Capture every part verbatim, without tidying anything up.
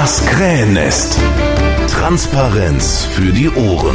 Das Krähennest. Transparenz für die Ohren.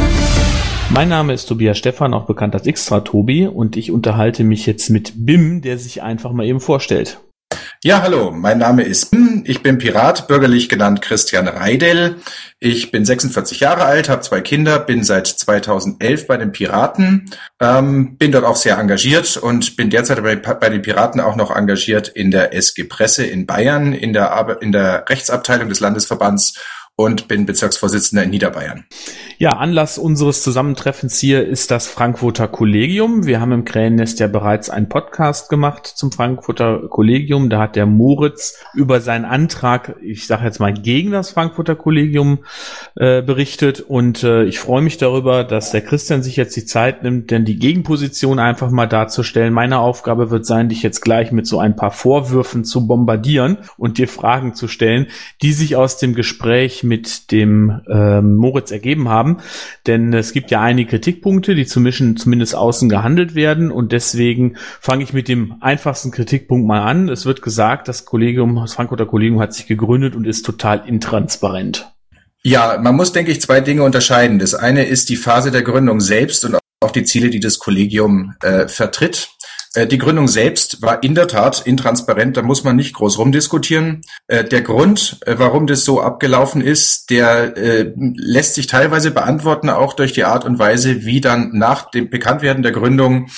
Mein Name ist Tobias Stephan, auch bekannt als Xtra Tobi, und ich unterhalte mich jetzt mit Bim, der sich einfach mal eben vorstellt. Ja, hallo, mein Name ist Bim, ich bin Pirat, bürgerlich genannt Christian Reidel. Ich bin sechsundvierzig Jahre alt, habe zwei Kinder, bin seit zweitausendelf bei den Piraten, ähm, bin dort auch sehr engagiert und bin derzeit bei, bei den Piraten auch noch engagiert in der S G Presse in Bayern, in der, Ar- in der Rechtsabteilung des Landesverbands und bin Bezirksvorsitzender in Niederbayern. Ja, Anlass unseres Zusammentreffens hier ist das Frankfurter Kollegium. Wir haben im Krähennest ja bereits einen Podcast gemacht zum Frankfurter Kollegium. Da hat der Moritz über seinen Antrag, ich sage jetzt mal gegen das Frankfurter Kollegium, äh, berichtet. Und äh, ich freue mich darüber, dass der Christian sich jetzt die Zeit nimmt, denn die Gegenposition einfach mal darzustellen. Meine Aufgabe wird sein, dich jetzt gleich mit so ein paar Vorwürfen zu bombardieren und dir Fragen zu stellen, die sich aus dem Gespräch mit dem äh, Moritz ergeben haben. Denn es gibt ja einige Kritikpunkte, die zumindest, zumindest außen gehandelt werden, und deswegen fange ich mit dem einfachsten Kritikpunkt mal an. Es wird gesagt, das Kollegium, das Frankfurter Kollegium hat sich gegründet und ist total intransparent. Ja, man muss, denke ich, zwei Dinge unterscheiden. Das eine ist die Phase der Gründung selbst und auch die Ziele, die das Kollegium äh, vertritt. Die Gründung selbst war in der Tat intransparent, da muss man nicht groß rumdiskutieren. Der Grund, warum das so abgelaufen ist, der lässt sich teilweise beantworten, auch durch die Art und Weise, wie dann nach dem Bekanntwerden der Gründung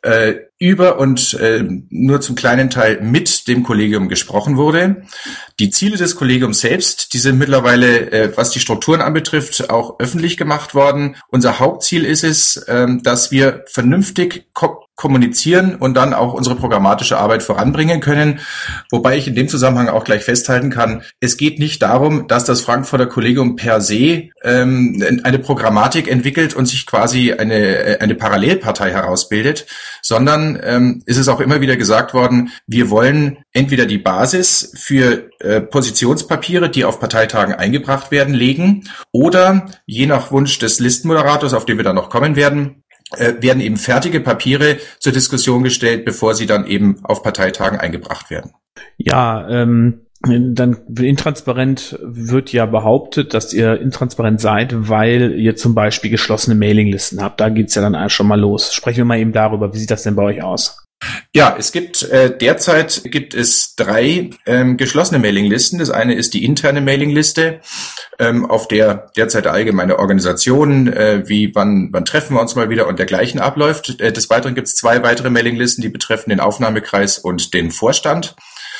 über und nur zum kleinen Teil mit dem Kollegium gesprochen wurde. Die Ziele des Kollegiums selbst, die sind mittlerweile, was die Strukturen anbetrifft, auch öffentlich gemacht worden. Unser Hauptziel ist es, dass wir vernünftig ko- kommunizieren und dann auch unsere programmatische Arbeit voranbringen können. Wobei ich in dem Zusammenhang auch gleich festhalten kann, es geht nicht darum, dass das Frankfurter Kollegium per se ähm, eine Programmatik entwickelt und sich quasi eine, eine Parallelpartei herausbildet, sondern ähm, ist es auch immer wieder gesagt worden, wir wollen entweder die Basis für äh, Positionspapiere, die auf Parteitagen eingebracht werden, legen, oder je nach Wunsch des Listenmoderators, auf den wir dann noch kommen werden, äh, werden eben fertige Papiere zur Diskussion gestellt, bevor sie dann eben auf Parteitagen eingebracht werden. Ja, ähm, dann intransparent wird ja behauptet, dass ihr intransparent seid, weil ihr zum Beispiel geschlossene Mailinglisten habt. Da geht's ja dann schon mal los. Sprechen wir mal eben darüber. Wie sieht das denn bei euch aus? Ja, es gibt äh, derzeit gibt es drei ähm, geschlossene Mailinglisten. Das eine ist die interne Mailingliste, ähm, auf der derzeit allgemeine Organisation, äh, wie wann wann treffen wir uns mal wieder und dergleichen abläuft. Äh, des Weiteren gibt es zwei weitere Mailinglisten, die betreffen den Aufnahmekreis und den Vorstand.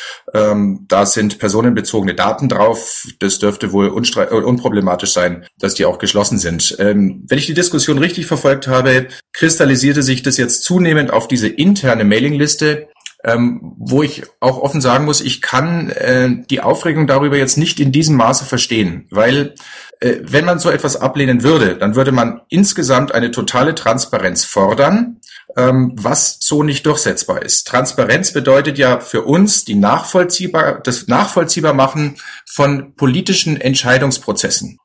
Ähm, da sind personenbezogene Daten drauf. Das dürfte wohl unstre- äh, unproblematisch sein, dass die auch geschlossen sind. Ähm, wenn ich die Diskussion richtig verfolgt habe, kristallisierte sich das jetzt zunehmend auf diese interne Mailingliste, ähm, wo ich auch offen sagen muss, ich kann äh, die Aufregung darüber jetzt nicht in diesem Maße verstehen, weil äh, wenn man so etwas ablehnen würde, dann würde man insgesamt eine totale Transparenz fordern, ähm, was so nicht durchsetzbar ist. Transparenz bedeutet ja für uns die nachvollziehbar, das nachvollziehbar machen von politischen Entscheidungsprozessen.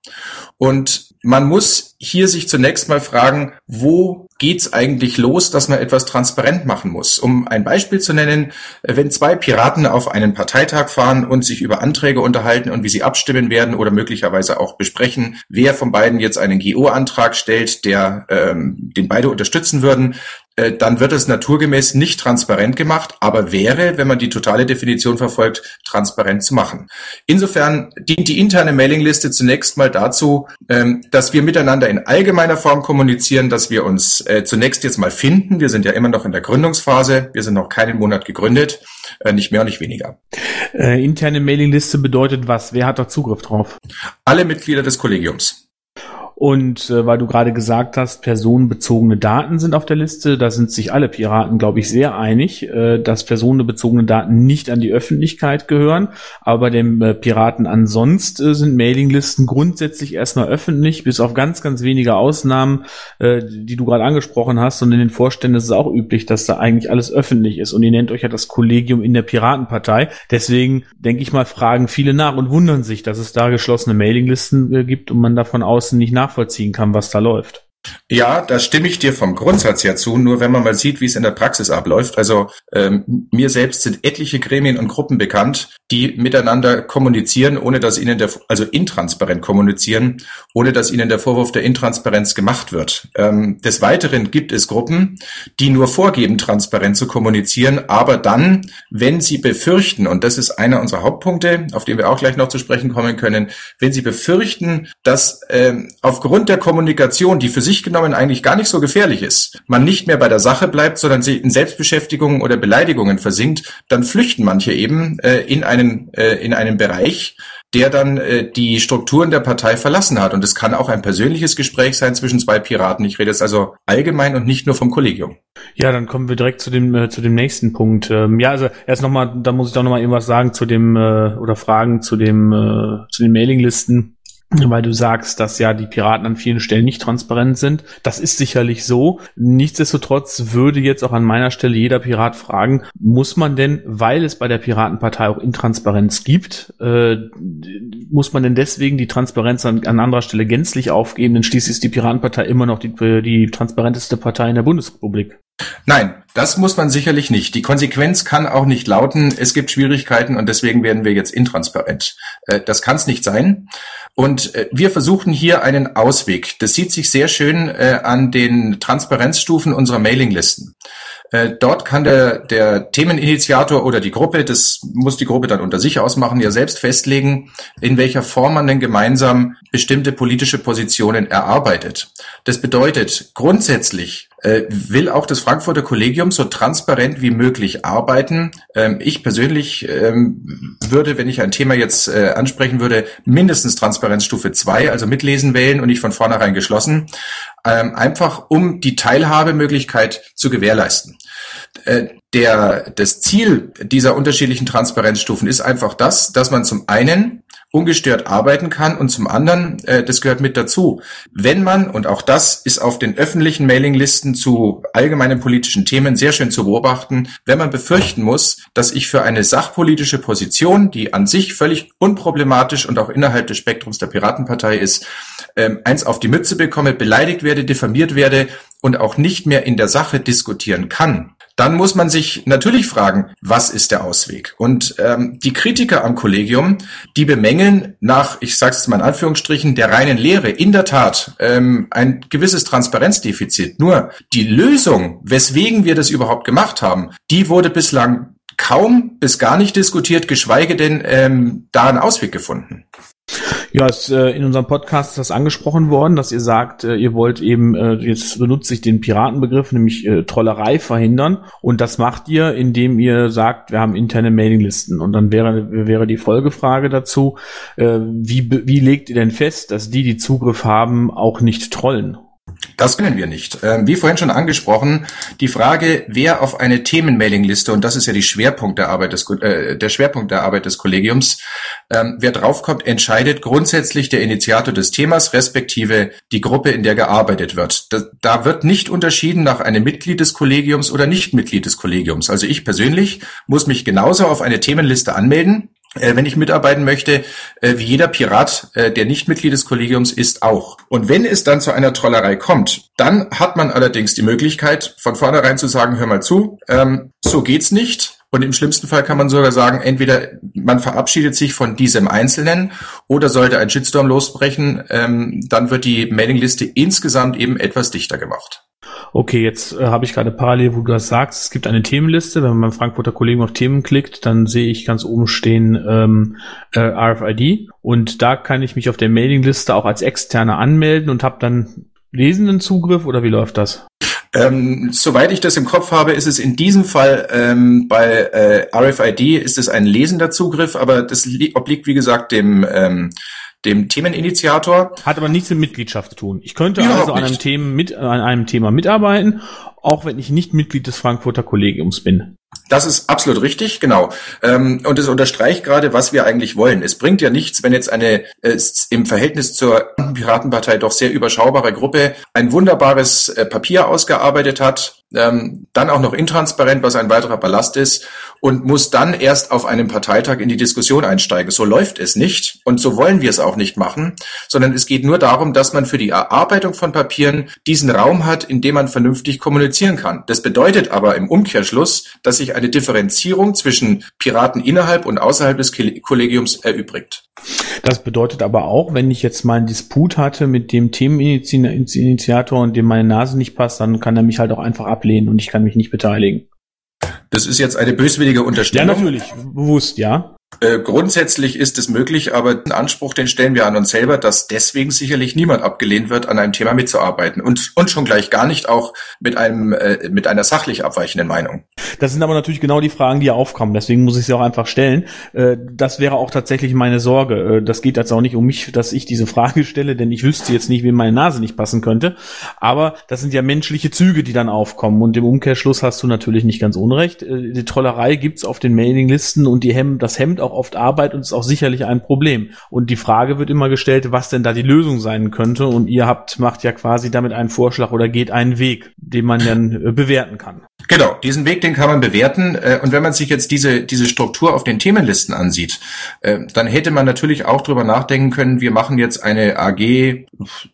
Und man muss hier sich zunächst mal fragen, wo geht's eigentlich los, dass man etwas transparent machen muss? Um ein Beispiel zu nennen, wenn zwei Piraten auf einen Parteitag fahren und sich über Anträge unterhalten und wie sie abstimmen werden oder möglicherweise auch besprechen, wer von beiden jetzt einen G O-Antrag stellt, der ähm, den beide unterstützen würden, äh, dann wird es naturgemäß nicht transparent gemacht, aber wäre, wenn man die totale Definition verfolgt, transparent zu machen. Insofern dient die interne Mailingliste zunächst mal dazu, ähm, dass wir miteinander in allgemeiner Form kommunizieren, dass wir uns äh, zunächst jetzt mal finden. Wir sind ja immer noch in der Gründungsphase. Wir sind noch keinen Monat gegründet. Äh, nicht mehr und nicht weniger. Äh, interne Mailingliste bedeutet was? Wer hat da Zugriff drauf? Alle Mitglieder des Kollegiums. Und äh, weil du gerade gesagt hast, personenbezogene Daten sind auf der Liste, da sind sich alle Piraten, glaube ich, sehr einig, äh, dass personenbezogene Daten nicht an die Öffentlichkeit gehören. Aber bei den äh, Piraten ansonsten äh, sind Mailinglisten grundsätzlich erstmal öffentlich, bis auf ganz, ganz wenige Ausnahmen, äh, die du gerade angesprochen hast. Und in den Vorständen ist es auch üblich, dass da eigentlich alles öffentlich ist. Und ihr nennt euch ja das Kollegium in der Piratenpartei. Deswegen, denke ich mal, fragen viele nach und wundern sich, dass es da geschlossene Mailinglisten äh, gibt und man da von außen nicht nachvollziehen kann, was da läuft. Ja, da stimme ich dir vom Grundsatz her zu, nur wenn man mal sieht, wie es in der Praxis abläuft. Also ähm, mir selbst sind etliche Gremien und Gruppen bekannt, die miteinander kommunizieren, ohne dass ihnen der, also intransparent kommunizieren, ohne dass ihnen der Vorwurf der Intransparenz gemacht wird. Ähm, des Weiteren gibt es Gruppen, die nur vorgeben, transparent zu kommunizieren, aber dann, wenn sie befürchten, und das ist einer unserer Hauptpunkte, auf den wir auch gleich noch zu sprechen kommen können, wenn sie befürchten, dass ähm, aufgrund der Kommunikation, die für sich genommen eigentlich gar nicht so gefährlich ist, man nicht mehr bei der Sache bleibt, sondern sie in Selbstbeschäftigungen oder Beleidigungen versinkt, dann flüchten manche eben äh, in einen äh, in einen Bereich, der dann äh, die Strukturen der Partei verlassen hat. Und es kann auch ein persönliches Gespräch sein zwischen zwei Piraten. Ich rede jetzt also allgemein und nicht nur vom Kollegium. Ja, dann kommen wir direkt zu dem äh, zu dem nächsten Punkt. Ähm, ja, also erst nochmal, da muss ich doch nochmal irgendwas sagen zu dem äh, oder Fragen zu dem äh, zu den Mailinglisten. Weil du sagst, dass ja die Piraten an vielen Stellen nicht transparent sind. Das ist sicherlich so. Nichtsdestotrotz würde jetzt auch an meiner Stelle jeder Pirat fragen, muss man denn, weil es bei der Piratenpartei auch Intransparenz gibt, äh, muss man denn deswegen die Transparenz an, an anderer Stelle gänzlich aufgeben? Denn schließlich ist die Piratenpartei immer noch die, die transparenteste Partei in der Bundesrepublik. Nein, das muss man sicherlich nicht. Die Konsequenz kann auch nicht lauten, es gibt Schwierigkeiten und deswegen werden wir jetzt intransparent. Das kann es nicht sein. Und wir versuchen hier einen Ausweg. Das sieht sich sehr schön an den Transparenzstufen unserer Mailinglisten. Dort kann der, der Themeninitiator oder die Gruppe, das muss die Gruppe dann unter sich ausmachen, ja selbst festlegen, in welcher Form man denn gemeinsam bestimmte politische Positionen erarbeitet. Das bedeutet, grundsätzlich äh, will auch das Frankfurter Kollegium so transparent wie möglich arbeiten. Ähm, ich persönlich ähm, würde, wenn ich ein Thema jetzt äh, ansprechen würde, mindestens Transparenzstufe zwei, also mitlesen wählen und nicht von vornherein geschlossen, ähm, einfach um die Teilhabemöglichkeit zu gewährleisten. Äh, der, das Ziel dieser unterschiedlichen Transparenzstufen ist einfach das, dass man zum einen ungestört arbeiten kann und zum anderen, äh, das gehört mit dazu, wenn man, und auch das ist auf den öffentlichen Mailinglisten zu allgemeinen politischen Themen sehr schön zu beobachten, wenn man befürchten muss, dass ich für eine sachpolitische Position, die an sich völlig unproblematisch und auch innerhalb des Spektrums der Piratenpartei ist, ähm, eins auf die Mütze bekomme, beleidigt werde, diffamiert werde und auch nicht mehr in der Sache diskutieren kann, dann muss man sich natürlich fragen, was ist der Ausweg? Und ähm, die Kritiker am Kollegium, die bemängeln nach, ich sage es jetzt mal in Anführungsstrichen, der reinen Lehre in der Tat ähm, ein gewisses Transparenzdefizit. Nur die Lösung, weswegen wir das überhaupt gemacht haben, die wurde bislang kaum bis gar nicht diskutiert, geschweige denn ähm, da einen Ausweg gefunden. Ja, es, äh, in unserem Podcast ist das angesprochen worden, dass ihr sagt, äh, ihr wollt eben, äh, jetzt benutze ich den Piratenbegriff, nämlich äh, Trollerei verhindern. Und das macht ihr, indem ihr sagt, wir haben interne Mailinglisten. Und dann wäre wäre die Folgefrage dazu, äh, wie, wie legt ihr denn fest, dass die, die Zugriff haben, auch nicht trollen? Das können wir nicht. Wie vorhin schon angesprochen, die Frage, wer auf eine Themenmailingliste, und das ist ja die Schwerpunkt der Arbeit des, äh, der Schwerpunkt der Arbeit des Kollegiums, ähm, wer draufkommt, entscheidet grundsätzlich der Initiator des Themas, respektive die Gruppe, in der gearbeitet wird. Da, da wird nicht unterschieden nach einem Mitglied des Kollegiums oder nicht Mitglied des Kollegiums. Also ich persönlich muss mich genauso auf eine Themenliste anmelden, wenn ich mitarbeiten möchte, wie jeder Pirat, der nicht Mitglied des Kollegiums ist, auch. Und wenn es dann zu einer Trollerei kommt, dann hat man allerdings die Möglichkeit, von vornherein zu sagen, hör mal zu, ähm, so geht's nicht. Und im schlimmsten Fall kann man sogar sagen, entweder man verabschiedet sich von diesem Einzelnen oder sollte ein Shitstorm losbrechen, ähm, dann wird die Mailingliste insgesamt eben etwas dichter gemacht. Okay, jetzt äh, habe ich gerade parallel, wo du das sagst, es gibt eine Themenliste. Wenn man beim Frankfurter Kollegium auf Themen klickt, dann sehe ich ganz oben stehen ähm, äh, R F I D und da kann ich mich auf der Mailingliste auch als Externer anmelden und habe dann lesenden Zugriff, oder wie läuft das? Ähm, soweit ich das im Kopf habe, ist es in diesem Fall ähm, bei äh, R F I D ist es ein lesender Zugriff, aber das li- obliegt, wie gesagt, dem ähm, dem Themeninitiator. Hat aber nichts mit Mitgliedschaft zu tun. Ich könnte Überhaupt also an einem, Themen mit, an einem Thema mitarbeiten, auch wenn ich nicht Mitglied des Frankfurter Kollegiums bin. Das ist absolut richtig, genau. Ähm, und es unterstreicht gerade, was wir eigentlich wollen. Es bringt ja nichts, wenn jetzt eine äh, im Verhältnis zur Piratenpartei doch sehr überschaubare Gruppe ein wunderbares äh, Papier ausgearbeitet hat, ähm, dann auch noch intransparent, was ein weiterer Ballast ist, und muss dann erst auf einem Parteitag in die Diskussion einsteigen. So läuft es nicht und so wollen wir es auch nicht machen, sondern es geht nur darum, dass man für die Erarbeitung von Papieren diesen Raum hat, in dem man vernünftig kommunizieren kann. Das bedeutet aber im Umkehrschluss, dass sich eine Differenzierung zwischen Piraten innerhalb und außerhalb des Kollegiums erübrigt. Das bedeutet aber auch, wenn ich jetzt mal einen Disput hatte mit dem Themeninitiator und dem meine Nase nicht passt, dann kann er mich halt auch einfach ablehnen und ich kann mich nicht beteiligen. Das ist jetzt eine böswillige Unterstellung. Ja, natürlich. Bewusst, ja. Äh, grundsätzlich ist es möglich, aber den Anspruch, den stellen wir an uns selber, dass deswegen sicherlich niemand abgelehnt wird, an einem Thema mitzuarbeiten und und schon gleich gar nicht auch mit einem äh, mit einer sachlich abweichenden Meinung. Das sind aber natürlich genau die Fragen, die aufkommen. Deswegen muss ich sie auch einfach stellen. Äh, das wäre auch tatsächlich meine Sorge. Äh, das geht jetzt auch nicht um mich, dass ich diese Frage stelle, denn ich wüsste jetzt nicht, wem meine Nase nicht passen könnte. Aber das sind ja menschliche Züge, die dann aufkommen. Und im Umkehrschluss hast du natürlich nicht ganz unrecht. Äh, die Trollerei gibt's auf den Mailinglisten und die Hem- das hemmt auch oft Arbeit und ist auch sicherlich ein Problem. Und die Frage wird immer gestellt, was denn da die Lösung sein könnte. Und ihr habt, macht ja quasi damit einen Vorschlag oder geht einen Weg, den man dann äh, bewerten kann. Genau, diesen Weg, den kann man bewerten. Und wenn man sich jetzt diese diese Struktur auf den Themenlisten ansieht, dann hätte man natürlich auch drüber nachdenken können, wir machen jetzt eine A G,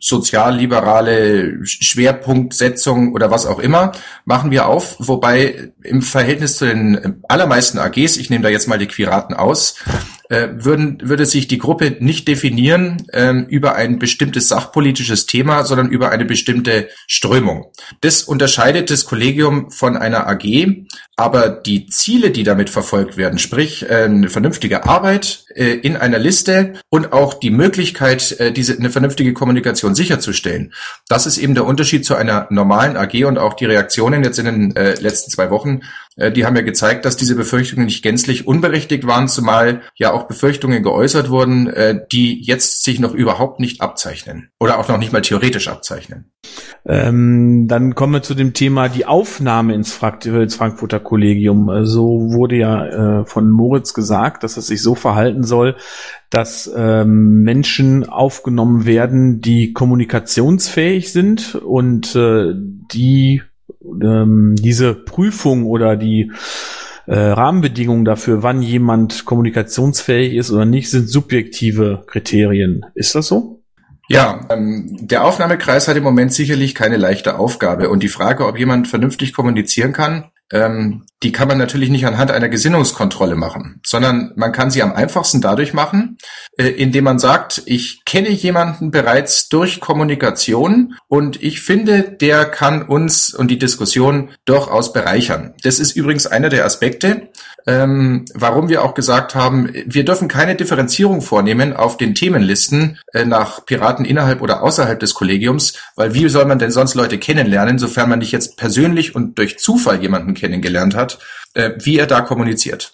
sozialliberale Schwerpunktsetzung oder was auch immer, machen wir auf. Wobei im Verhältnis zu den allermeisten A Gs, ich nehme da jetzt mal die Quiraten aus, äh, würden, würde sich die Gruppe nicht definieren ähm, über ein bestimmtes sachpolitisches Thema, sondern über eine bestimmte Strömung. Das unterscheidet das Kollegium von einer A G, aber die Ziele, die damit verfolgt werden, sprich äh, eine vernünftige Arbeit äh, in einer Liste und auch die Möglichkeit, äh, diese eine vernünftige Kommunikation sicherzustellen, das ist eben der Unterschied zu einer normalen A G. Und auch die Reaktionen jetzt in den äh, letzten zwei Wochen, äh, die haben ja gezeigt, dass diese Befürchtungen nicht gänzlich unberechtigt waren, zumal ja auch Befürchtungen geäußert wurden, äh, die jetzt sich noch überhaupt nicht abzeichnen oder auch noch nicht mal theoretisch abzeichnen. Ähm, dann kommen wir zu dem Thema die Aufnahme ins, Frank- ins Frankfurter Kollegium. So wurde ja äh, von Moritz gesagt, dass es sich so verhalten soll, dass ähm, Menschen aufgenommen werden, die kommunikationsfähig sind und äh, die ähm, diese Prüfung oder die äh, Rahmenbedingungen dafür, wann jemand kommunikationsfähig ist oder nicht, sind subjektive Kriterien. Ist das so? Ja, ähm, der Aufnahmekreis hat im Moment sicherlich keine leichte Aufgabe. Und die Frage, ob jemand vernünftig kommunizieren kann, ähm, die kann man natürlich nicht anhand einer Gesinnungskontrolle machen, sondern man kann sie am einfachsten dadurch machen, äh, indem man sagt, ich kenne jemanden bereits durch Kommunikation und ich finde, der kann uns und die Diskussion durchaus bereichern. Das ist übrigens einer der Aspekte, ähm, warum wir auch gesagt haben, wir dürfen keine Differenzierung vornehmen auf den Themenlisten äh, nach Piraten innerhalb oder außerhalb des Kollegiums, weil wie soll man denn sonst Leute kennenlernen, sofern man nicht jetzt persönlich und durch Zufall jemanden kennengelernt hat, äh, wie er da kommuniziert.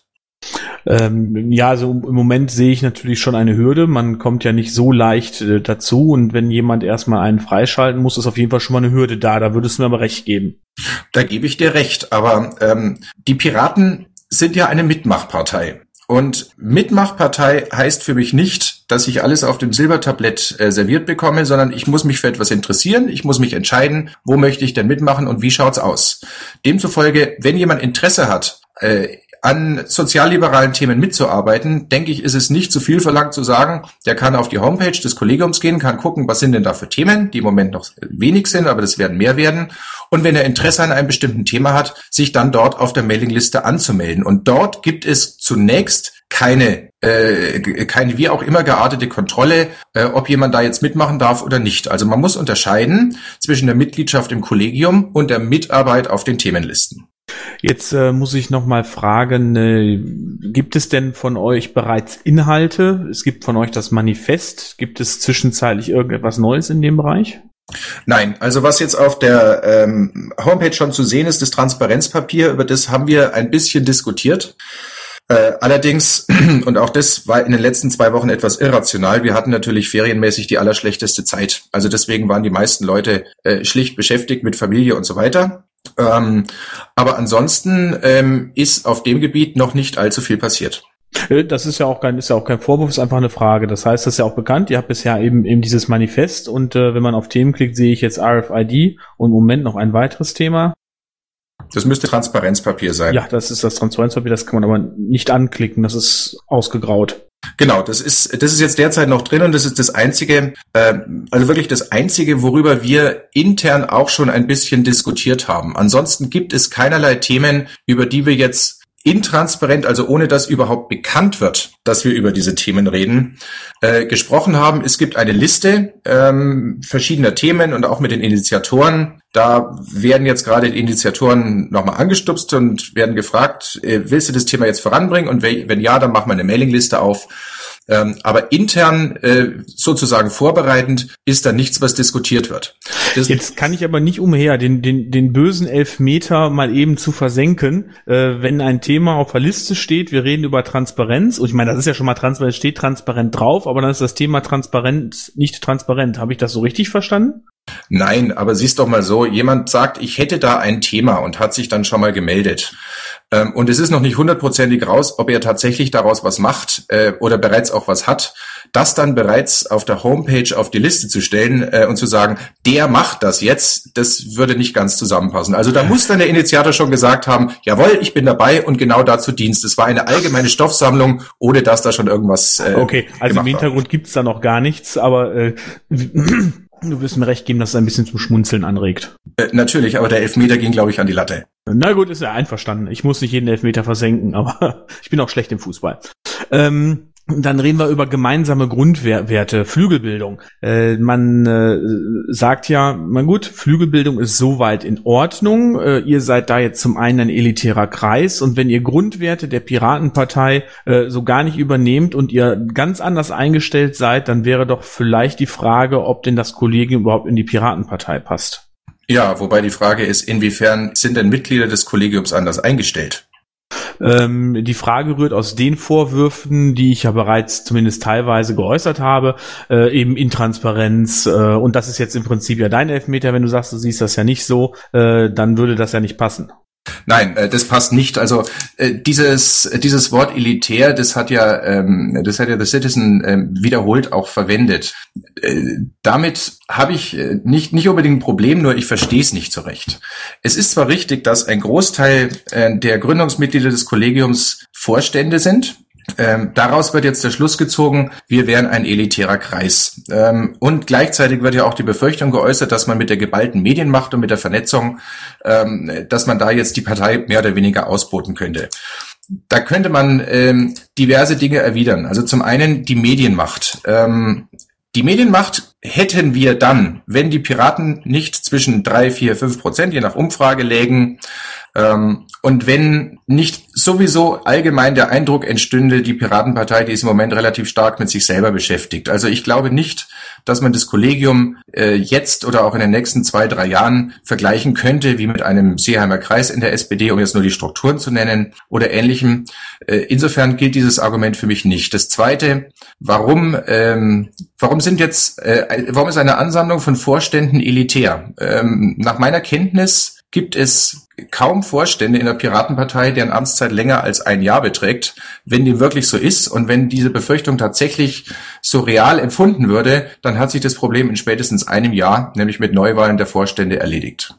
Ähm, ja, also im Moment sehe ich natürlich schon eine Hürde. Man kommt ja nicht so leicht äh, dazu und wenn jemand erstmal einen freischalten muss, ist auf jeden Fall schon mal eine Hürde da. Da würdest du mir aber recht geben. Da gebe ich dir recht, aber ähm, die Piraten sind ja eine Mitmachpartei. Und Mitmachpartei heißt für mich nicht, dass ich alles auf dem Silbertablett äh, serviert bekomme, sondern ich muss mich für etwas interessieren, ich muss mich entscheiden, wo möchte ich denn mitmachen und wie schaut's aus. Demzufolge, wenn jemand Interesse hat, äh, an sozialliberalen Themen mitzuarbeiten, denke ich, ist es nicht zu viel verlangt zu sagen, der kann auf die Homepage des Kollegiums gehen, kann gucken, was sind denn da für Themen, die im Moment noch wenig sind, aber das werden mehr werden. Und wenn er Interesse an einem bestimmten Thema hat, sich dann dort auf der Mailingliste anzumelden. Und dort gibt es zunächst keine, äh, keine wie auch immer geartete Kontrolle, äh, ob jemand da jetzt mitmachen darf oder nicht. Also man muss unterscheiden zwischen der Mitgliedschaft im Kollegium und der Mitarbeit auf den Themenlisten. Jetzt äh, muss ich noch mal fragen, äh, gibt es denn von euch bereits Inhalte? Es gibt von euch das Manifest. Gibt es zwischenzeitlich irgendetwas Neues in dem Bereich? Nein, also was jetzt auf der ähm, Homepage schon zu sehen ist, das Transparenzpapier, über das haben wir ein bisschen diskutiert. Äh, allerdings, und auch das war in den letzten zwei Wochen etwas irrational, wir hatten natürlich ferienmäßig die allerschlechteste Zeit. Also deswegen waren die meisten Leute äh, schlicht beschäftigt mit Familie und so weiter. Ähm, aber ansonsten ähm, ist auf dem Gebiet noch nicht allzu viel passiert. Das ist ja auch kein, ist ja auch kein Vorwurf, ist einfach eine Frage. Das heißt, das ist ja auch bekannt. Ihr habt bisher eben, eben dieses Manifest und äh, wenn man auf Themen klickt, sehe ich jetzt R F I D und im Moment noch ein weiteres Thema. Das müsste Transparenzpapier sein. Ja, das ist das Transparenzpapier, das kann man aber nicht anklicken, das ist ausgegraut. Genau, das ist das ist jetzt derzeit noch drin und das ist das einzige, äh, also wirklich das einzige, worüber wir intern auch schon ein bisschen diskutiert haben. Ansonsten gibt es keinerlei Themen, über die wir jetzt intransparent, also ohne dass überhaupt bekannt wird, dass wir über diese Themen reden, äh, gesprochen haben. Es gibt eine Liste ähm, verschiedener Themen und auch mit den Initiatoren. Da werden jetzt gerade die Initiatoren nochmal angestupst und werden gefragt, äh, willst du das Thema jetzt voranbringen? Und wenn ja, dann machen wir eine Mailingliste auf. Ähm, aber intern äh, sozusagen vorbereitend ist da nichts, was diskutiert wird. Das Jetzt kann ich aber nicht umher, den den den bösen Elfmeter mal eben zu versenken, äh, wenn ein Thema auf der Liste steht, wir reden über Transparenz, und ich meine, das ist ja schon mal transparent, steht transparent drauf, aber dann ist das Thema transparent nicht transparent. Habe ich das so richtig verstanden? Nein, aber siehst doch mal so, jemand sagt, ich hätte da ein Thema und hat sich dann schon mal gemeldet. Ähm, und es ist noch nicht hundertprozentig raus, ob er tatsächlich daraus was macht äh, oder bereits auch was hat. Das dann bereits auf der Homepage auf die Liste zu stellen äh, und zu sagen, der macht das jetzt, das würde nicht ganz zusammenpassen. Also da muss dann der Initiator schon gesagt haben, jawohl, ich bin dabei und genau dazu dienst. Es war eine allgemeine Stoffsammlung, ohne dass da schon irgendwas äh, Okay, also im Hintergrund gibt's da noch gar nichts, aber äh, du wirst mir recht geben, dass es ein bisschen zum Schmunzeln anregt. Äh, natürlich, aber der Elfmeter ging, glaube ich, an die Latte. Na gut, ist ja einverstanden. Ich muss nicht jeden Elfmeter versenken, aber ich bin auch schlecht im Fußball. Ähm, dann reden wir über gemeinsame Grundwerte, Flügelbildung. Äh, man äh, sagt ja, na gut, Flügelbildung ist soweit in Ordnung. Äh, ihr seid da jetzt zum einen ein elitärer Kreis, und wenn ihr Grundwerte der Piratenpartei äh, so gar nicht übernehmt und ihr ganz anders eingestellt seid, dann wäre doch vielleicht die Frage, ob denn das Kollegium überhaupt in die Piratenpartei passt. Ja, wobei die Frage ist, inwiefern sind denn Mitglieder des Kollegiums anders eingestellt? Ähm, die Frage rührt aus den Vorwürfen, die ich ja bereits zumindest teilweise geäußert habe, äh, eben Intransparenz, äh, und das ist jetzt im Prinzip ja dein Elfmeter, wenn du sagst, du siehst das ja nicht so, äh, dann würde das ja nicht passen. Nein, äh, das passt nicht. Also äh, dieses dieses Wort elitär, das hat ja ähm, das hat ja The Citizen ähm, wiederholt auch verwendet. Äh, damit habe ich äh, nicht nicht unbedingt ein Problem, nur ich verstehe es nicht so recht. Es ist zwar richtig, dass ein Großteil äh, der Gründungsmitglieder des Kollegiums Vorstände sind. Ähm, daraus wird jetzt der Schluss gezogen, wir wären ein elitärer Kreis. Ähm, und gleichzeitig wird ja auch die Befürchtung geäußert, dass man mit der geballten Medienmacht und mit der Vernetzung, ähm, dass man da jetzt die Partei mehr oder weniger ausboten könnte. Da könnte man ähm, diverse Dinge erwidern. Also zum einen die Medienmacht. Ähm, Die Medienmacht hätten wir dann, wenn die Piraten nicht zwischen drei, vier, fünf Prozent, je nach Umfrage, lägen, ähm, und wenn nicht sowieso allgemein der Eindruck entstünde, die Piratenpartei, die ist im Moment relativ stark mit sich selber beschäftigt. Also ich glaube nicht, dass man das Kollegium äh, jetzt oder auch in den nächsten zwei, drei Jahren vergleichen könnte wie mit einem Seeheimer Kreis in der S P D, um jetzt nur die Strukturen zu nennen oder Ähnlichem. Äh, insofern gilt dieses Argument für mich nicht. Das Zweite, warum ähm, warum sind jetzt äh, warum ist eine Ansammlung von Vorständen elitär? Ähm, nach meiner Kenntnis gibt es kaum Vorstände in der Piratenpartei, deren Amtszeit länger als ein Jahr beträgt. Wenn dem wirklich so ist und wenn diese Befürchtung tatsächlich so real empfunden würde, dann hat sich das Problem in spätestens einem Jahr, nämlich mit Neuwahlen der Vorstände, erledigt.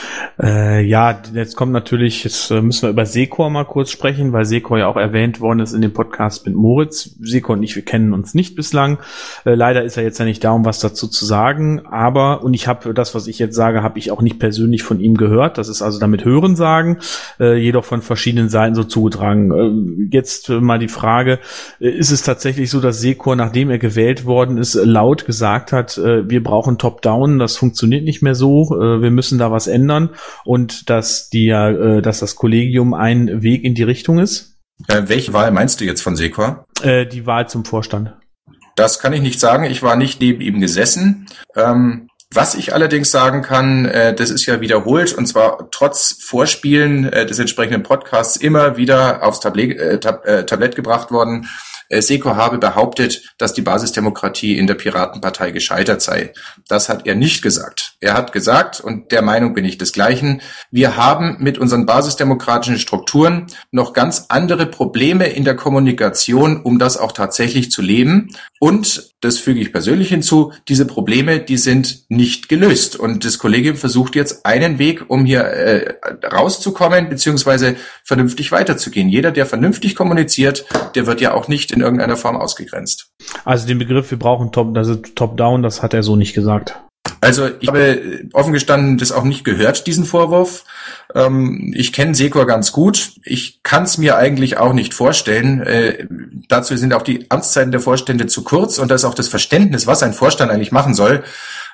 Äh, ja, jetzt kommt natürlich, jetzt äh, müssen wir über Secor mal kurz sprechen, weil Secor ja auch erwähnt worden ist in dem Podcast mit Moritz. Secor und ich, wir kennen uns nicht bislang. Äh, leider ist er jetzt ja nicht da, um was dazu zu sagen. Aber, und ich habe das, was ich jetzt sage, habe ich auch nicht persönlich von ihm gehört. Das ist also damit Hörensagen, äh, jedoch von verschiedenen Seiten so zugetragen. Äh, jetzt äh, mal die Frage, äh, ist es tatsächlich so, dass Secor, nachdem er gewählt worden ist, laut gesagt hat, äh, wir brauchen Top-Down, das funktioniert nicht mehr so, äh, wir müssen da was ändern, und dass die, äh, dass das Kollegium ein Weg in die Richtung ist? Äh, welche Wahl meinst du jetzt von Secor? Äh, die Wahl zum Vorstand. Das kann ich nicht sagen. Ich war nicht neben ihm gesessen. Ähm, was ich allerdings sagen kann, äh, das ist ja wiederholt, und zwar trotz Vorspielen äh, des entsprechenden Podcasts immer wieder aufs Tablet, äh, Tab, äh, Tablett gebracht worden. äh, Secor habe behauptet, dass die Basisdemokratie in der Piratenpartei gescheitert sei. Das hat er nicht gesagt. Er hat gesagt, und der Meinung bin ich desgleichen, wir haben mit unseren basisdemokratischen Strukturen noch ganz andere Probleme in der Kommunikation, um das auch tatsächlich zu leben. Und, das füge ich persönlich hinzu, diese Probleme, die sind nicht gelöst. Und das Kollegium versucht jetzt einen Weg, um hier äh, rauszukommen, beziehungsweise vernünftig weiterzugehen. Jeder, der vernünftig kommuniziert, der wird ja auch nicht in irgendeiner Form ausgegrenzt. Also den Begriff, wir brauchen Top, also Top-Down, das hat er so nicht gesagt. Also ich habe offen gestanden das auch nicht gehört, diesen Vorwurf. Ähm, ich kenne Secor ganz gut. Ich kann es mir eigentlich auch nicht vorstellen. Äh, dazu sind auch die Amtszeiten der Vorstände zu kurz und da ist auch das Verständnis, was ein Vorstand eigentlich machen soll,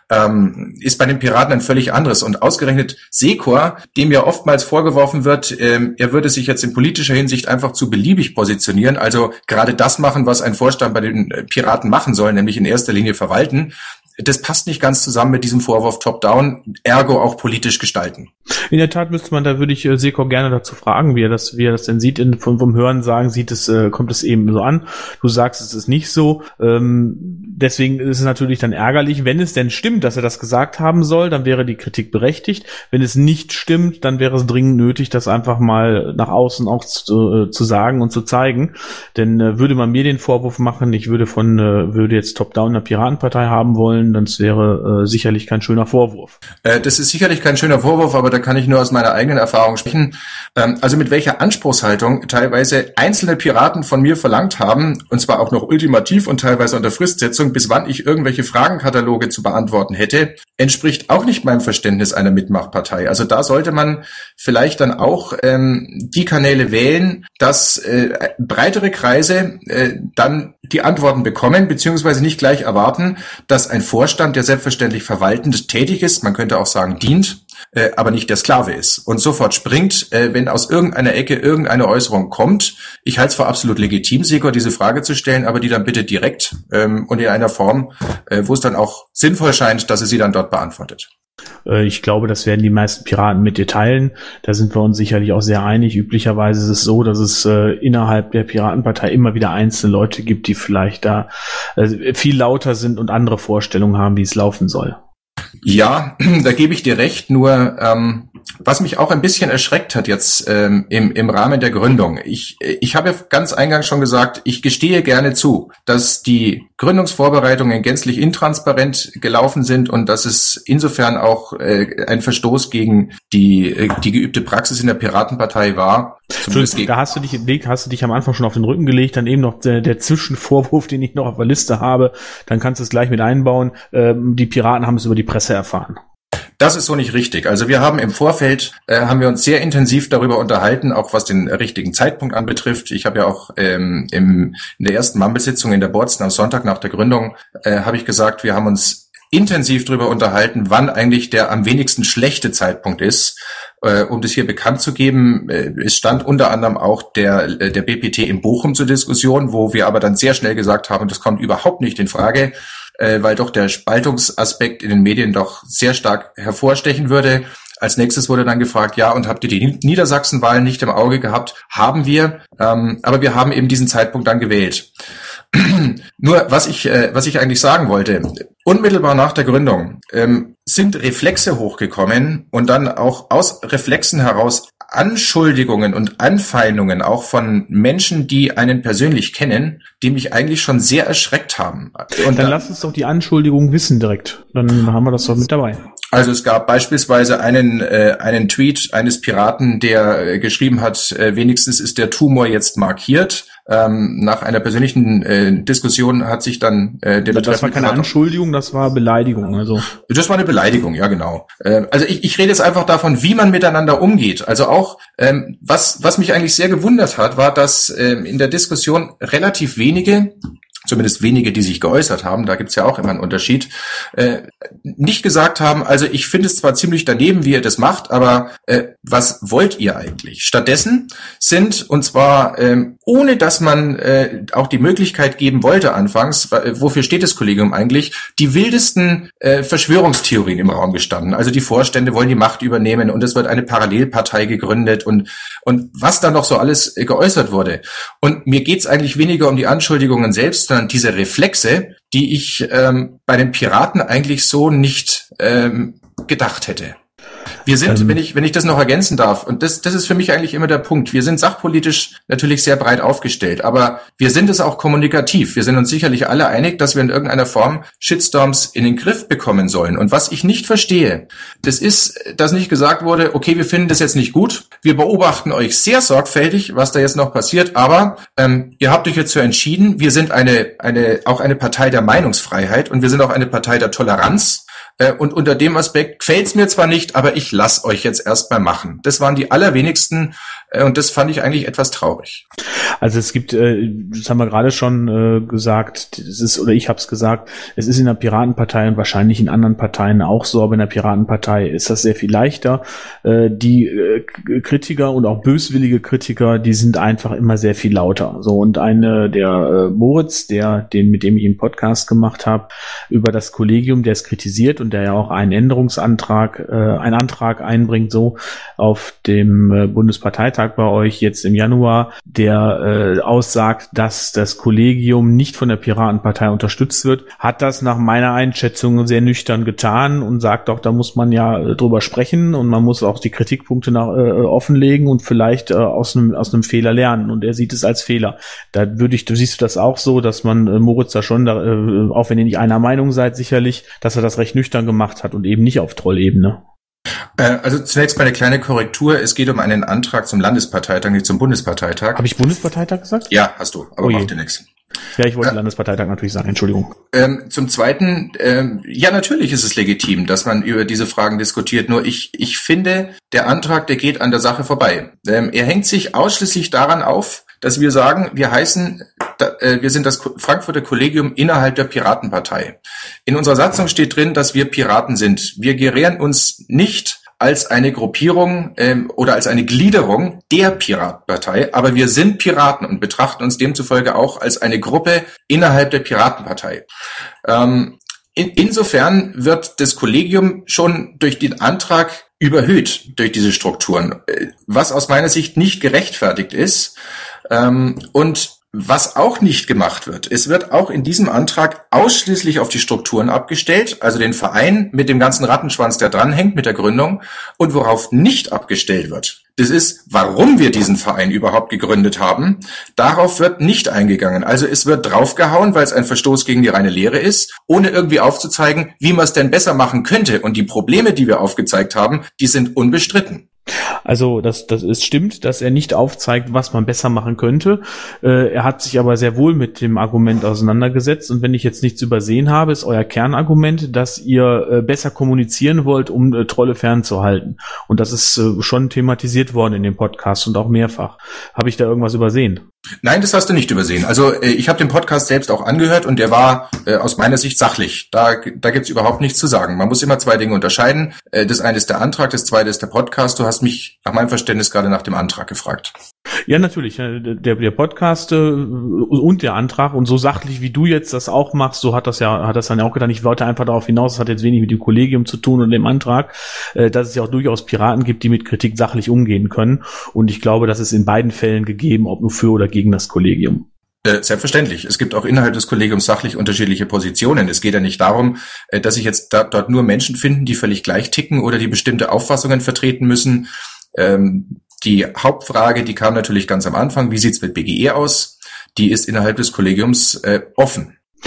ähm, ist bei den Piraten ein völlig anderes. Und ausgerechnet Secor, dem ja oftmals vorgeworfen wird, ähm, er würde sich jetzt in politischer Hinsicht einfach zu beliebig positionieren, also gerade das machen, was ein Vorstand bei den Piraten machen soll, nämlich in erster Linie verwalten. Das passt nicht ganz zusammen mit diesem Vorwurf Top-Down, ergo auch politisch gestalten. In der Tat müsste man, da würde ich äh, Secor gerne dazu fragen, wie er das, wie er das denn sieht. In, von, vom Hören sagen sieht es, äh, kommt es eben so an. Du sagst, es ist nicht so. Ähm, deswegen ist es natürlich dann ärgerlich. Wenn es denn stimmt, dass er das gesagt haben soll, dann wäre die Kritik berechtigt. Wenn es nicht stimmt, dann wäre es dringend nötig, das einfach mal nach außen auch zu, äh, zu sagen und zu zeigen. Denn äh, würde man mir den Vorwurf machen, ich würde von, äh, würde jetzt Top-Down eine Piratenpartei haben wollen, dann wäre äh, sicherlich kein schöner Vorwurf. Äh, das ist sicherlich kein schöner Vorwurf, aber da kann ich nur aus meiner eigenen Erfahrung sprechen. Ähm, also mit welcher Anspruchshaltung teilweise einzelne Piraten von mir verlangt haben, und zwar auch noch ultimativ und teilweise unter Fristsetzung, bis wann ich irgendwelche Fragenkataloge zu beantworten hätte, entspricht auch nicht meinem Verständnis einer Mitmachpartei. Also da sollte man vielleicht dann auch ähm, die Kanäle wählen, dass äh, breitere Kreise äh, dann die Antworten bekommen, beziehungsweise nicht gleich erwarten, dass ein Vorstand, der selbstverständlich verwaltend tätig ist, man könnte auch sagen dient, äh, aber nicht der Sklave ist und sofort springt, äh, wenn aus irgendeiner Ecke irgendeine Äußerung kommt. Ich halte es für absolut legitim, Secor diese Frage zu stellen, aber die dann bitte direkt ähm, und in einer Form, äh, wo es dann auch sinnvoll scheint, dass er sie dann dort beantwortet. Ich glaube, das werden die meisten Piraten mit dir teilen. Da sind wir uns sicherlich auch sehr einig. Üblicherweise ist es so, dass es äh, innerhalb der Piratenpartei immer wieder einzelne Leute gibt, die vielleicht da äh, viel lauter sind und andere Vorstellungen haben, wie es laufen soll. Ja, da gebe ich dir recht, nur ähm, was mich auch ein bisschen erschreckt hat jetzt ähm, im, im Rahmen der Gründung. Ich, ich habe ja ganz eingangs schon gesagt, ich gestehe gerne zu, dass die Gründungsvorbereitungen gänzlich intransparent gelaufen sind und dass es insofern auch äh, ein Verstoß gegen die, äh, die geübte Praxis in der Piratenpartei war. Da hast du dich, hast du dich am Anfang schon auf den Rücken gelegt, dann eben noch der, der Zwischenvorwurf, den ich noch auf der Liste habe, dann kannst du es gleich mit einbauen. Ähm, die Piraten haben es über die Presse erfahren. Das ist so nicht richtig. Also wir haben im Vorfeld, äh, haben wir uns sehr intensiv darüber unterhalten, auch was den richtigen Zeitpunkt anbetrifft. Ich habe ja auch ähm, im, in der ersten Mumble-Sitzung in der Boardsten am Sonntag nach der Gründung, äh, habe ich gesagt, wir haben uns intensiv darüber unterhalten, wann eigentlich der am wenigsten schlechte Zeitpunkt ist. Äh, um das hier bekannt zu geben, äh, es stand unter anderem auch der, der B P T in Bochum zur Diskussion, wo wir aber dann sehr schnell gesagt haben, das kommt überhaupt nicht in Frage, äh, weil doch der Spaltungsaspekt in den Medien doch sehr stark hervorstechen würde. Als nächstes wurde dann gefragt, ja, und habt ihr die Niedersachsen-Wahlen nicht im Auge gehabt? Haben wir, ähm, aber wir haben eben diesen Zeitpunkt dann gewählt. Nur, was ich, äh, was ich eigentlich sagen wollte, unmittelbar nach der Gründung ähm, sind Reflexe hochgekommen und dann auch aus Reflexen heraus Anschuldigungen und Anfeindungen auch von Menschen, die einen persönlich kennen, die mich eigentlich schon sehr erschreckt haben. Und dann lass uns doch die Anschuldigung wissen direkt. Dann haben wir das doch mit dabei. Also es gab beispielsweise einen äh, einen Tweet eines Piraten, der äh, geschrieben hat, äh, wenigstens ist der Tumor jetzt markiert. Ähm, nach einer persönlichen äh, Diskussion hat sich dann äh, der Das war keine Piraten Anschuldigung, das war Beleidigung. Also das war eine Beleidigung, ja genau. Äh, also ich, ich rede jetzt einfach davon, wie man miteinander umgeht. Also auch ähm, was was mich eigentlich sehr gewundert hat, war, dass ähm, in der Diskussion relativ wenige, zumindest wenige, die sich geäußert haben, da gibt's ja auch immer einen Unterschied, äh, nicht gesagt haben, also ich finde es zwar ziemlich daneben, wie ihr das macht, aber äh, was wollt ihr eigentlich? Stattdessen sind, und zwar ähm, ohne dass man äh, auch die Möglichkeit geben wollte anfangs, wofür steht das Kollegium eigentlich, die wildesten äh, Verschwörungstheorien im Raum gestanden. Also die Vorstände wollen die Macht übernehmen und es wird eine Parallelpartei gegründet und und was da noch so alles äh, geäußert wurde. Und mir geht's eigentlich weniger um die Anschuldigungen selbst, sondern diese Reflexe, die ich ähm, bei den Piraten eigentlich so nicht ähm, gedacht hätte. Wir sind, ähm, wenn ich wenn ich das noch ergänzen darf, und das das ist für mich eigentlich immer der Punkt, wir sind sachpolitisch natürlich sehr breit aufgestellt, aber wir sind es auch kommunikativ. Wir sind uns sicherlich alle einig, dass wir in irgendeiner Form Shitstorms in den Griff bekommen sollen. Und was ich nicht verstehe, das ist, dass nicht gesagt wurde, okay, wir finden das jetzt nicht gut, wir beobachten euch sehr sorgfältig, was da jetzt noch passiert, aber ähm, ihr habt euch jetzt so entschieden, wir sind eine eine auch eine Partei der Meinungsfreiheit und wir sind auch eine Partei der Toleranz. Und unter dem Aspekt gefällt's mir zwar nicht, aber ich lass euch jetzt erstmal machen. Das waren die allerwenigsten und das fand ich eigentlich etwas traurig. Also es gibt, das haben wir gerade schon gesagt, es ist, oder ich habe es gesagt, es ist in der Piratenpartei und wahrscheinlich in anderen Parteien auch so, aber in der Piratenpartei ist das sehr viel leichter. Die Kritiker und auch böswillige Kritiker, die sind einfach immer sehr viel lauter. So, und eine, der Moritz, der, den, mit dem ich einen Podcast gemacht habe, über das Kollegium, der es kritisiert und der ja auch einen Änderungsantrag, äh, einen Antrag einbringt, so auf dem äh, Bundesparteitag bei euch jetzt im Januar, der äh, aussagt, dass das Kollegium nicht von der Piratenpartei unterstützt wird, hat das nach meiner Einschätzung sehr nüchtern getan und sagt auch, da muss man ja äh, drüber sprechen und man muss auch die Kritikpunkte nach, äh, offenlegen und vielleicht äh, aus einem aus einem Fehler lernen, und er sieht es als Fehler. Da würde ich, du siehst du das auch so, dass man äh, Moritz da schon, da, äh, auch wenn ihr nicht einer Meinung seid, sicherlich, dass er das recht nüchtern gemacht hat und eben nicht auf Trollebene. Also zunächst mal eine kleine Korrektur. Es geht um einen Antrag zum Landesparteitag, nicht zum Bundesparteitag. Habe ich Bundesparteitag gesagt? Ja, hast du, aber macht dir nichts. Ja, ich wollte äh, Landesparteitag natürlich sagen, Entschuldigung. Ähm, zum Zweiten, ähm, ja, natürlich ist es legitim, dass man über diese Fragen diskutiert, nur ich ich finde, der Antrag, der geht an der Sache vorbei. Ähm, er hängt sich ausschließlich daran auf, dass wir sagen, wir heißen, da, äh, wir sind das Frankfurter Kollegium innerhalb der Piratenpartei. In unserer Satzung steht drin, dass wir Piraten sind. Wir gerieren uns nicht als eine Gruppierung ähm, oder als eine Gliederung der Piratenpartei, aber wir sind Piraten und betrachten uns demzufolge auch als eine Gruppe innerhalb der Piratenpartei. Ähm, in, insofern wird das Kollegium schon durch den Antrag überhöht durch diese Strukturen, was aus meiner Sicht nicht gerechtfertigt ist. Ähm, und was auch nicht gemacht wird, es wird auch in diesem Antrag ausschließlich auf die Strukturen abgestellt, also den Verein mit dem ganzen Rattenschwanz, der dranhängt mit der Gründung, und worauf nicht abgestellt wird, das ist, warum wir diesen Verein überhaupt gegründet haben. Darauf wird nicht eingegangen. Also es wird draufgehauen, weil es ein Verstoß gegen die reine Lehre ist, ohne irgendwie aufzuzeigen, wie man es denn besser machen könnte. Und die Probleme, die wir aufgezeigt haben, die sind unbestritten. Also das, das ist stimmt, dass er nicht aufzeigt, was man besser machen könnte. Äh, er hat sich aber sehr wohl mit dem Argument auseinandergesetzt, und wenn ich jetzt nichts übersehen habe, ist euer Kernargument, dass ihr äh, besser kommunizieren wollt, um äh, Trolle fernzuhalten. Und das ist äh, schon thematisiert worden in dem Podcast und auch mehrfach. Habe ich da irgendwas übersehen? Nein, das hast du nicht übersehen. Also äh, ich habe den Podcast selbst auch angehört und der war äh, aus meiner Sicht sachlich. Da, da gibt's überhaupt nichts zu sagen. Man muss immer zwei Dinge unterscheiden. Äh, das eine ist der Antrag, das zweite ist der Podcast. Du hast mich nach meinem Verständnis gerade nach dem Antrag gefragt. Ja, natürlich. Der, der Podcast äh, und der Antrag, und so sachlich wie du jetzt das auch machst, so hat das ja hat das dann ja auch getan. Ich wollte einfach darauf hinaus, das hat jetzt wenig mit dem Kollegium zu tun und dem Antrag, äh, dass es ja auch durchaus Piraten gibt, die mit Kritik sachlich umgehen können. Und ich glaube, das ist in beiden Fällen gegeben, ob nur für oder gegen das Kollegium. Selbstverständlich. Es gibt auch innerhalb des Kollegiums sachlich unterschiedliche Positionen. Es geht ja nicht darum, dass sich jetzt da, dort nur Menschen finden, die völlig gleich ticken oder die bestimmte Auffassungen vertreten müssen. Ähm, die Hauptfrage, die kam natürlich ganz am Anfang, wie sieht's mit B G E aus? Die ist innerhalb des Kollegiums äh, offen.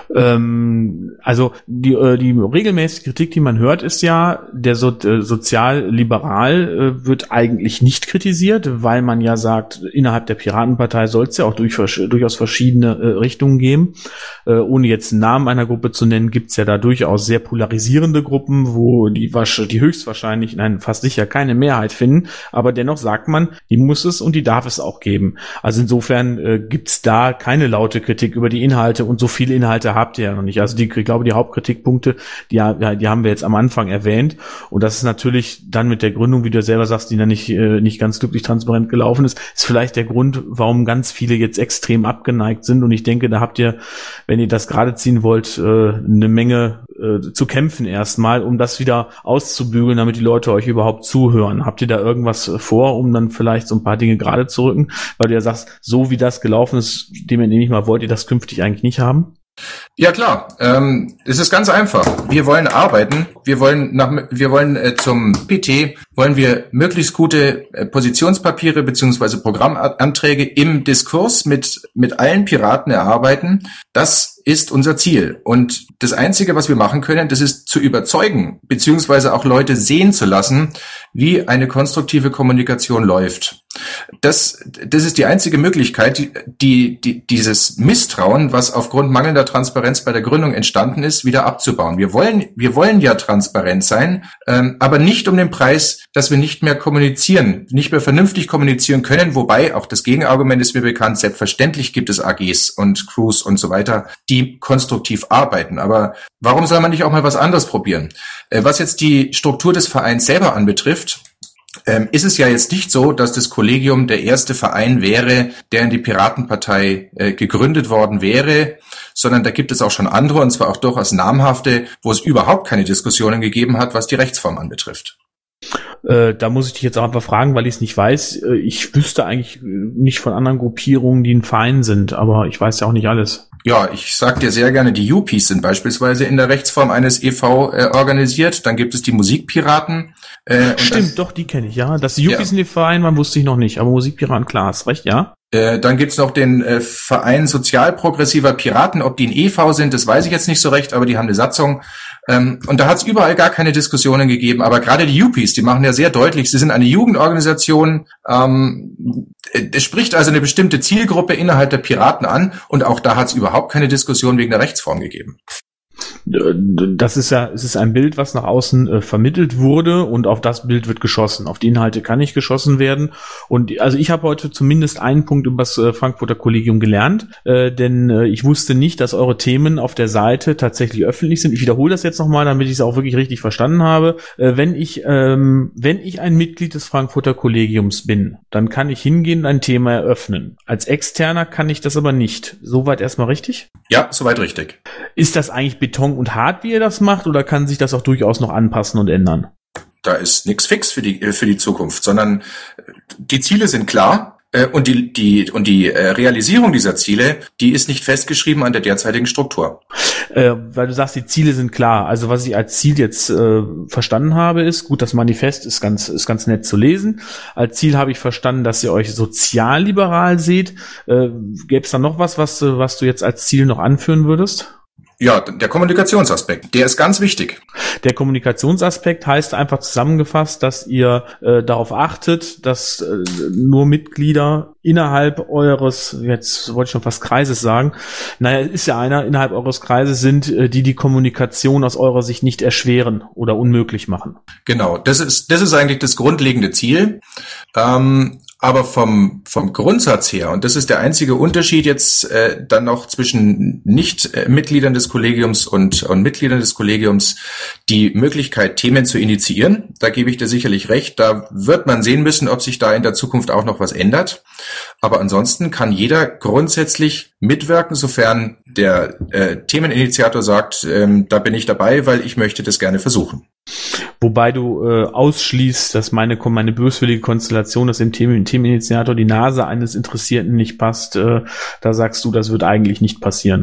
Ähm, also die, äh, die regelmäßige Kritik, die man hört, ist ja, der so, äh, sozial-liberal äh, wird eigentlich nicht kritisiert, weil man ja sagt, innerhalb der Piratenpartei soll es ja auch durch, durchaus verschiedene äh, Richtungen geben. Äh, ohne jetzt einen Namen einer Gruppe zu nennen, gibt es ja da durchaus sehr polarisierende Gruppen, wo die, die höchstwahrscheinlich, nein, fast sicher keine Mehrheit finden, aber dennoch sagt man, die muss es und die darf es auch geben. Also insofern äh, gibt es da keine laute Kritik über die Inhalte und so viele Inhalte habt ihr ja noch nicht. Also die, ich glaube, die Hauptkritikpunkte, die, ja, die haben wir jetzt am Anfang erwähnt und das ist natürlich dann mit der Gründung, wie du selber sagst, die dann nicht, äh, nicht ganz glücklich transparent gelaufen ist, ist vielleicht der Grund, warum ganz viele jetzt extrem abgeneigt sind und ich denke, da habt ihr, wenn ihr das gerade ziehen wollt, äh, eine Menge äh, zu kämpfen erstmal, um das wieder auszubügeln, damit die Leute euch überhaupt zuhören. Habt ihr da irgendwas vor, um dann vielleicht so ein paar Dinge gerade zu rücken? Weil du ja sagst, so wie das gelaufen ist, dem entnehme ich mal, wollt ihr das künftig eigentlich nicht haben? Ja klar, ähm, es ist ganz einfach. Wir wollen arbeiten, wir wollen nach, wir wollen äh, zum P T, wollen wir möglichst gute äh, Positionspapiere beziehungsweise Programmanträge im Diskurs mit mit allen Piraten erarbeiten. Das ist unser Ziel. Und das Einzige, was wir machen können, das ist zu überzeugen, beziehungsweise auch Leute sehen zu lassen, wie eine konstruktive Kommunikation läuft. Das, das ist die einzige Möglichkeit, die, die, die, dieses Misstrauen, was aufgrund mangelnder Transparenz bei der Gründung entstanden ist, wieder abzubauen. Wir wollen, wir wollen ja transparent sein, ähm, aber nicht um den Preis, dass wir nicht mehr kommunizieren, nicht mehr vernünftig kommunizieren können, wobei auch das Gegenargument ist mir bekannt, selbstverständlich gibt es A Gs und Crews und so weiter, die konstruktiv arbeiten. Aber warum soll man nicht auch mal was anderes probieren? Äh, was jetzt die Struktur des Vereins selber anbetrifft, Ähm, ist es ja jetzt nicht so, dass das Kollegium der erste Verein wäre, der in die Piratenpartei äh, gegründet worden wäre, sondern da gibt es auch schon andere, und zwar auch durchaus namhafte, wo es überhaupt keine Diskussionen gegeben hat, was die Rechtsform anbetrifft. Äh, da muss ich dich jetzt auch einfach fragen, weil ich es nicht weiß. Äh, ich wüsste eigentlich nicht von anderen Gruppierungen, die ein Verein sind, aber ich weiß ja auch nicht alles. Ja, ich sag dir sehr gerne, die U Ps sind beispielsweise in der Rechtsform eines E V äh, organisiert. Dann gibt es die Musikpiraten. Äh, Stimmt, das, doch, die kenne ich, ja. Dass die U Ps ja. in den Verein waren, wusste ich noch nicht. Aber Musikpiraten, klar, hast recht, ja. Äh, dann gibt's noch den äh, Verein Sozialprogressiver Piraten. Ob die ein E V sind, das weiß ich jetzt nicht so recht, aber die haben eine Satzung. Ähm, und da hat's überall gar keine Diskussionen gegeben. Aber gerade die U Ps, die machen ja sehr deutlich, sie sind eine Jugendorganisation. Ähm, es spricht also eine bestimmte Zielgruppe innerhalb der Piraten an. Und auch da hat's überhaupt keine Diskussion wegen der Rechtsform gegeben. Das ist ja, es ist ein Bild, was nach außen äh, vermittelt wurde und auf das Bild wird geschossen. Auf die Inhalte kann nicht geschossen werden. Und also ich habe heute zumindest einen Punkt über das äh, Frankfurter Kollegium gelernt, äh, denn äh, ich wusste nicht, dass eure Themen auf der Seite tatsächlich öffentlich sind. Ich wiederhole das jetzt nochmal, damit ich es auch wirklich richtig verstanden habe. Äh, wenn ich, ähm, wenn ich ein Mitglied des Frankfurter Kollegiums bin, dann kann ich hingehen und ein Thema eröffnen. Als Externer kann ich das aber nicht. Soweit erstmal richtig? Ja, soweit richtig. Ist das eigentlich Beton und hart, wie ihr das macht, oder kann sich das auch durchaus noch anpassen und ändern? Da ist nichts fix für die für die Zukunft, sondern die Ziele sind klar äh, und die die und die äh, Realisierung dieser Ziele, die ist nicht festgeschrieben an der derzeitigen Struktur. Äh, weil du sagst, die Ziele sind klar. Also was ich als Ziel jetzt äh, verstanden habe, ist, gut, das Manifest ist ganz ist ganz nett zu lesen. Als Ziel habe ich verstanden, dass ihr euch sozialliberal seht. Äh, gäbe es da noch was, was was du jetzt als Ziel noch anführen würdest? Ja, der Kommunikationsaspekt, der ist ganz wichtig. Der Kommunikationsaspekt heißt einfach zusammengefasst, dass ihr äh, darauf achtet, dass äh, nur Mitglieder innerhalb eures, jetzt wollte ich schon fast Kreises sagen, naja, ist ja einer, innerhalb eures Kreises sind, äh, die die Kommunikation aus eurer Sicht nicht erschweren oder unmöglich machen. Genau, das ist das ist eigentlich das grundlegende Ziel. Ähm, Aber vom vom Grundsatz her, und das ist der einzige Unterschied jetzt äh, dann noch zwischen Nicht-Mitgliedern des Kollegiums und, und Mitgliedern des Kollegiums, die Möglichkeit, Themen zu initiieren. Da gebe ich dir sicherlich recht. Da wird man sehen müssen, ob sich da in der Zukunft auch noch was ändert. Aber ansonsten kann jeder grundsätzlich mitwirken, sofern der äh, Themeninitiator sagt, ähm, da bin ich dabei, weil ich möchte das gerne versuchen. Wobei du äh, ausschließt, dass meine meine böswillige Konstellation, dass dem Themen, Themeninitiator die Nase eines Interessierten nicht passt, äh, da sagst du, das wird eigentlich nicht passieren.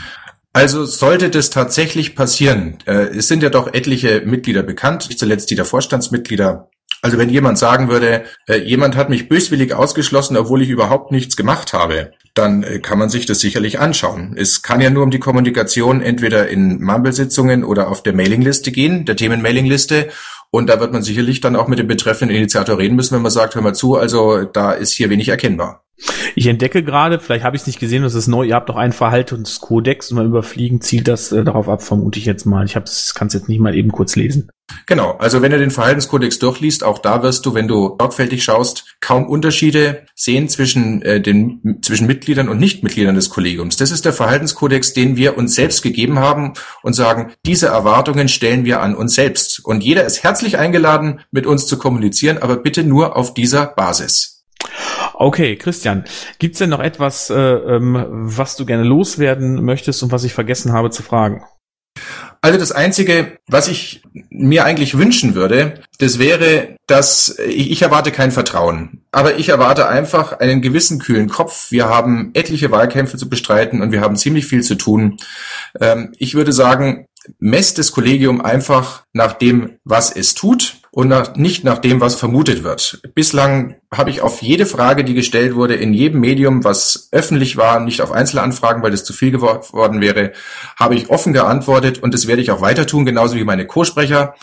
Also sollte das tatsächlich passieren, äh, es sind ja doch etliche Mitglieder bekannt, nicht zuletzt die der Vorstandsmitglieder. Also wenn jemand sagen würde, äh, jemand hat mich böswillig ausgeschlossen, obwohl ich überhaupt nichts gemacht habe, dann äh, kann man sich das sicherlich anschauen. Es kann ja nur um die Kommunikation entweder in Mumble-Sitzungen oder auf der Mailingliste gehen, der Themen-Mailingliste. Und da wird man sicherlich dann auch mit dem betreffenden Initiator reden müssen, wenn man sagt, hör mal zu, also da ist hier wenig erkennbar. Ich entdecke gerade, vielleicht habe ich es nicht gesehen, das ist neu, ihr habt doch einen Verhaltenskodex und beim Überfliegen zielt das äh, darauf ab, vermute ich jetzt mal. Ich kann es jetzt nicht mal eben kurz lesen. Genau, also wenn du den Verhaltenskodex durchliest, auch da wirst du, wenn du sorgfältig schaust, kaum Unterschiede sehen zwischen äh, den zwischen Mitgliedern und Nichtmitgliedern des Kollegiums. Das ist der Verhaltenskodex, den wir uns selbst gegeben haben und sagen, diese Erwartungen stellen wir an uns selbst. Und jeder ist herzlich eingeladen, mit uns zu kommunizieren, aber bitte nur auf dieser Basis. Okay, Christian, gibt's denn noch etwas, äh, ähm, was du gerne loswerden möchtest und was ich vergessen habe zu fragen? Also das Einzige, was ich mir eigentlich wünschen würde, das wäre, dass ich, ich erwarte kein Vertrauen, aber ich erwarte einfach einen gewissen kühlen Kopf. Wir haben etliche Wahlkämpfe zu bestreiten und wir haben ziemlich viel zu tun. Ähm, ich würde sagen, messt das Kollegium einfach nach dem, was es tut und nach, nicht nach dem, was vermutet wird. Bislang habe ich auf jede Frage, die gestellt wurde, in jedem Medium, was öffentlich war, nicht auf Einzelanfragen, weil das zu viel geworden wäre, habe ich offen geantwortet und das werde ich auch weiter tun, genauso wie meine Co-Sprecher.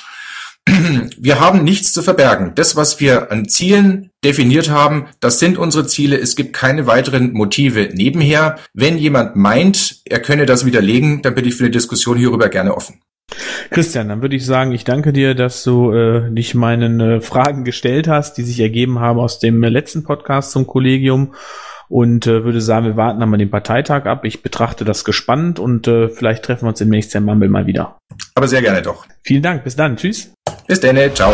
Wir haben nichts zu verbergen. Das, was wir an Zielen definiert haben, das sind unsere Ziele. Es gibt keine weiteren Motive nebenher. Wenn jemand meint, er könne das widerlegen, dann bin ich für die Diskussion hierüber gerne offen. Christian, dann würde ich sagen, ich danke dir, dass du äh, dich meinen äh, Fragen gestellt hast, die sich ergeben haben aus dem äh, letzten Podcast zum Kollegium und äh, würde sagen, wir warten einmal den Parteitag ab. Ich betrachte das gespannt und äh, vielleicht treffen wir uns demnächst im Mumble mal wieder. Aber sehr gerne doch. Vielen Dank, bis dann, tschüss. Bis dann, ciao.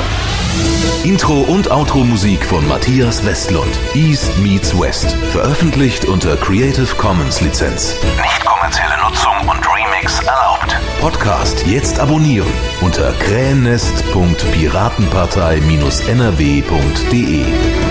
Intro und Outro-Musik von Matthias Westlund. East meets West. Veröffentlicht unter Creative Commons Lizenz. Nicht kommerzielle Nutzung und Remix erlaubt. Podcast jetzt abonnieren unter krähennest punkt piratenpartei Bindestrich n r w punkt d e.